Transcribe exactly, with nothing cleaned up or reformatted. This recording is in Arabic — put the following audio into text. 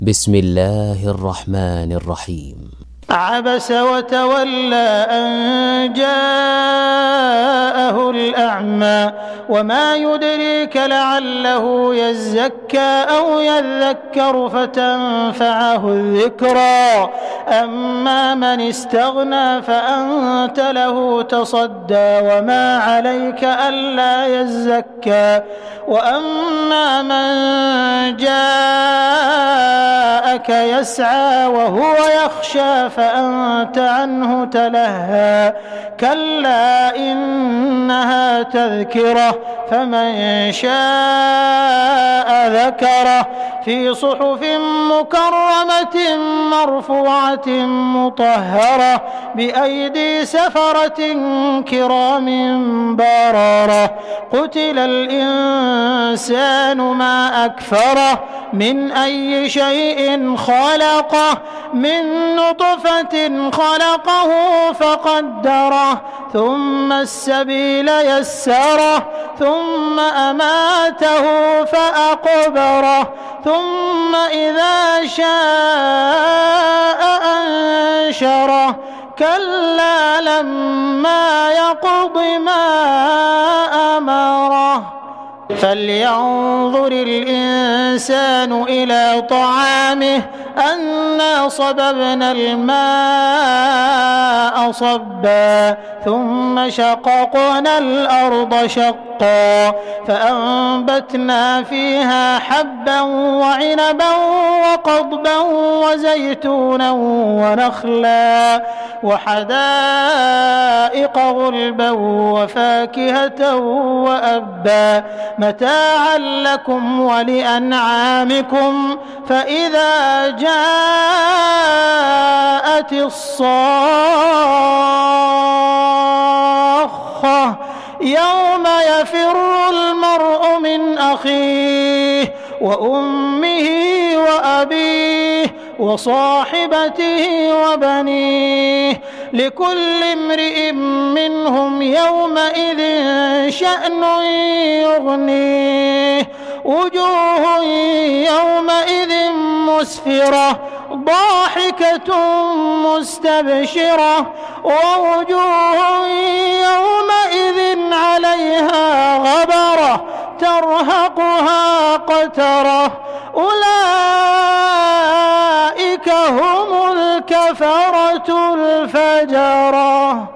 بسم الله الرحمن الرحيم. عبس وتولى أن جاءه الأعمى وما يدريك لعله يزكى أو يذكر فتنفعه الذكرى أما من استغنى فأنت له تصدى وما عليك ألا يزكى وأما من جاءك يسعى وهو يخشى فأنت عنه تلهى كلا إنها تذكرة فمن شاء ذكره في صحف مكرمة مرفوعة مطهرة بأيدي سفرة كرام بررة قتل الإنسان ما أكفره من أي شيء خلقه من نطفة خلقه فقدره ثم السبيل يسره ثم أماته فأقبره ثم إذا شاء أنشره كلا لما يقض ما أمره فلينظر الإنسان إلى طعامه أنا صببنا الماء صبا ثم شققنا الأرض شقا فأنبتنا فيها حبا وعنبا وقضبا وزيتونا ونخلا وحدائق غلبا وفاكهة وأبا متاعا لكم ولأنعامكم فإذا جاءت الصاخة يوم يفر المرء من أخيه وأمه وأبيه وصاحبته وبنيه لكل امرئ منهم يومئذ شأن يغنيه وجوه يومئذ مسفرة ضاحكة مستبشرة ووجوه يومئذ عليها غبرة ترهقها قترة أولئك هم الكفرة الفجرة.